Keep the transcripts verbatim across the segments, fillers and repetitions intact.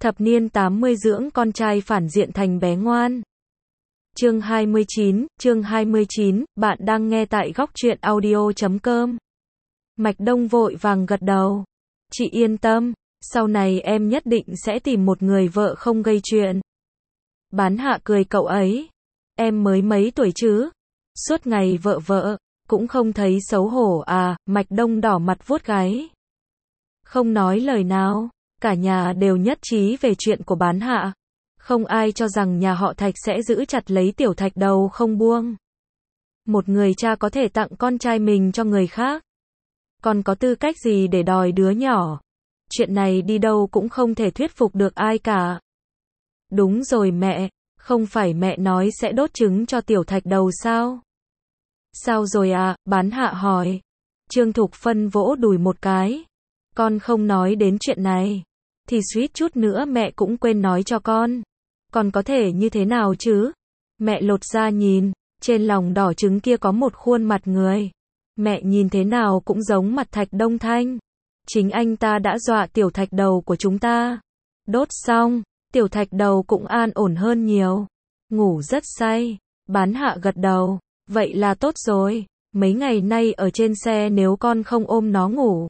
Thập niên tám mươi dưỡng con trai phản diện thành bé ngoan. Chương hai mươi chín, chương hai mươi chín, bạn đang nghe tại góc truyện audio chấm com. Mạch Đông vội vàng gật đầu. Chị yên tâm, sau này em nhất định sẽ tìm một người vợ không gây chuyện. Bán Hạ cười cậu ấy. Em mới mấy tuổi chứ? Suốt ngày vợ vợ, cũng không thấy xấu hổ à? Mạch Đông đỏ mặt vuốt gáy. Không nói lời nào, cả nhà đều nhất trí về chuyện của Bán Hạ. Không ai cho rằng nhà họ Thạch sẽ giữ chặt lấy Tiểu Thạch đầu không buông. Một người cha có thể tặng con trai mình cho người khác. Còn có tư cách gì để đòi đứa nhỏ? Chuyện này đi đâu cũng không thể thuyết phục được ai cả. Đúng rồi mẹ, không phải mẹ nói sẽ đốt trứng cho Tiểu Thạch đầu sao? Sao rồi à? Bán Hạ hỏi. Trương Thục Phân vỗ đùi một cái. Con không nói đến chuyện này, thì suýt chút nữa mẹ cũng quên nói cho con. Còn có thể như thế nào chứ? Mẹ lột ra nhìn, trên lòng đỏ trứng kia có một khuôn mặt người. Mẹ nhìn thế nào cũng giống mặt Thạch Đông Thanh. Chính anh ta đã dọa Tiểu Thạch đầu của chúng ta. Đốt xong, Tiểu Thạch đầu cũng an ổn hơn nhiều. Ngủ rất say. Bán Hạ gật đầu. Vậy là tốt rồi. Mấy ngày nay ở trên xe nếu con không ôm nó ngủ,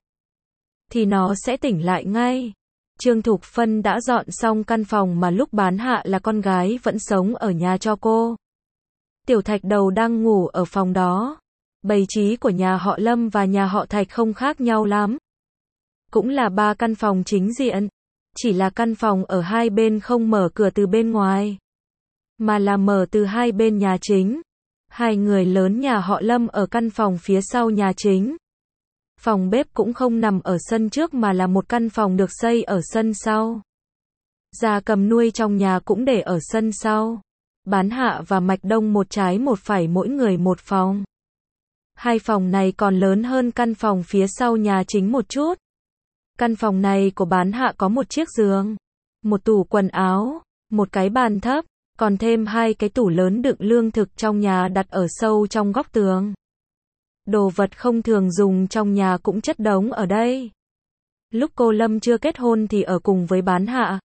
thì nó sẽ tỉnh lại ngay. Trương Thục Phân đã dọn xong căn phòng mà lúc Bán Hạ là con gái vẫn sống ở nhà cho cô. Tiểu Thạch đầu đang ngủ ở phòng đó. Bày trí của nhà họ Lâm và nhà họ Thạch không khác nhau lắm. Cũng là ba căn phòng chính diện. Chỉ là căn phòng ở hai bên không mở cửa từ bên ngoài, mà là mở từ hai bên nhà chính. Hai người lớn nhà họ Lâm ở căn phòng phía sau nhà chính. Phòng bếp cũng không nằm ở sân trước mà là một căn phòng được xây ở sân sau. Gia cầm nuôi trong nhà cũng để ở sân sau. Bán Hạ và Mạch Đông một trái một phải mỗi người một phòng. Hai phòng này còn lớn hơn căn phòng phía sau nhà chính một chút. Căn phòng này của Bán Hạ có một chiếc giường, một tủ quần áo, một cái bàn thấp, còn thêm hai cái tủ lớn đựng lương thực trong nhà đặt ở sâu trong góc tường. Đồ vật không thường dùng trong nhà cũng chất đống ở đây. Lúc cô Lâm chưa kết hôn thì ở cùng với Bán Hạ.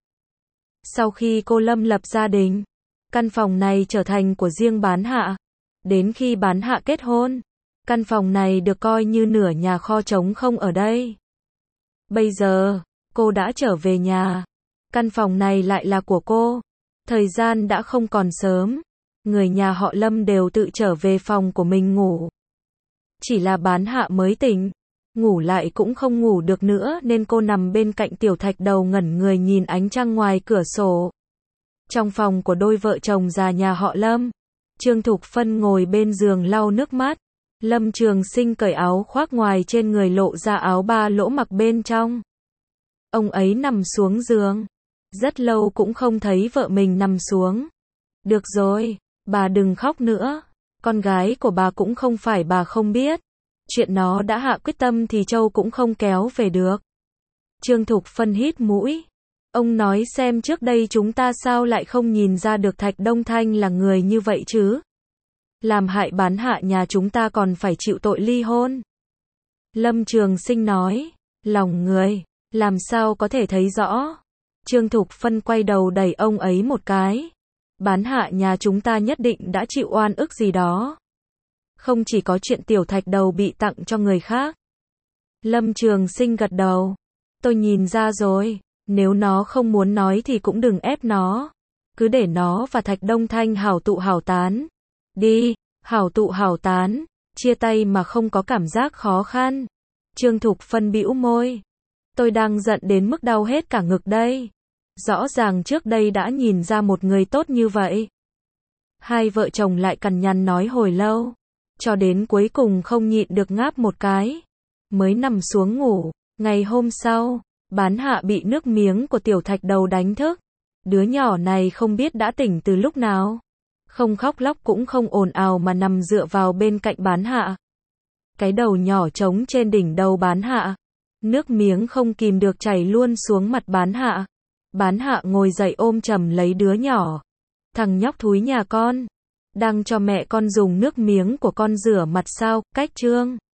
Sau khi cô Lâm lập gia đình, căn phòng này trở thành của riêng Bán Hạ. Đến khi Bán Hạ kết hôn, căn phòng này được coi như nửa nhà kho trống không ở đây. Bây giờ, cô đã trở về nhà. Căn phòng này lại là của cô. Thời gian đã không còn sớm. Người nhà họ Lâm đều tự trở về phòng của mình ngủ. Chỉ là Bán Hạ mới tỉnh. Ngủ lại cũng không ngủ được nữa nên cô nằm bên cạnh Tiểu Thạch đầu ngẩn người nhìn ánh trăng ngoài cửa sổ. Trong phòng của đôi vợ chồng già nhà họ Lâm, Trương Thục Phân ngồi bên giường lau nước mắt. Lâm Trường Sinh cởi áo khoác ngoài trên người lộ ra áo ba lỗ mặc bên trong. Ông ấy nằm xuống giường. Rất lâu cũng không thấy vợ mình nằm xuống. Được rồi, bà đừng khóc nữa. Con gái của bà cũng không phải bà không biết. Chuyện nó đã hạ quyết tâm thì Châu cũng không kéo về được. Trương Thục Phân hít mũi. Ông nói xem trước đây chúng ta sao lại không nhìn ra được Thạch Đông Thanh là người như vậy chứ? Làm hại Bán Hạ nhà chúng ta còn phải chịu tội ly hôn. Lâm Trường Sinh nói. Lòng người, làm sao có thể thấy rõ? Trương Thục Phân quay đầu đẩy ông ấy một cái. Bán Hạ nhà chúng ta nhất định đã chịu oan ức gì đó. Không chỉ có chuyện Tiểu Thạch đầu bị tặng cho người khác. Lâm Trường Sinh gật đầu. Tôi nhìn ra rồi. Nếu nó không muốn nói thì cũng đừng ép nó. Cứ để nó và Thạch Đông Thanh hảo tụ hảo tán. Đi, hảo tụ hảo tán. Chia tay mà không có cảm giác khó khăn. Trương Thục Phân bĩu môi. Tôi đang giận đến mức đau hết cả ngực đây. Rõ ràng trước đây đã nhìn ra một người tốt như vậy. Hai vợ chồng lại cằn nhằn nói hồi lâu. Cho đến cuối cùng không nhịn được ngáp một cái. Mới nằm xuống ngủ. Ngày hôm sau, Bán Hạ bị nước miếng của Tiểu Thạch đầu đánh thức. Đứa nhỏ này không biết đã tỉnh từ lúc nào. Không khóc lóc cũng không ồn ào mà nằm dựa vào bên cạnh Bán Hạ. Cái đầu nhỏ trống trên đỉnh đầu Bán Hạ. Nước miếng không kìm được chảy luôn xuống mặt Bán Hạ. Bán Hạ ngồi dậy ôm chầm lấy đứa nhỏ. Thằng nhóc thúi nhà con. Đang cho mẹ con dùng nước miếng của con rửa mặt sao? Cách Trương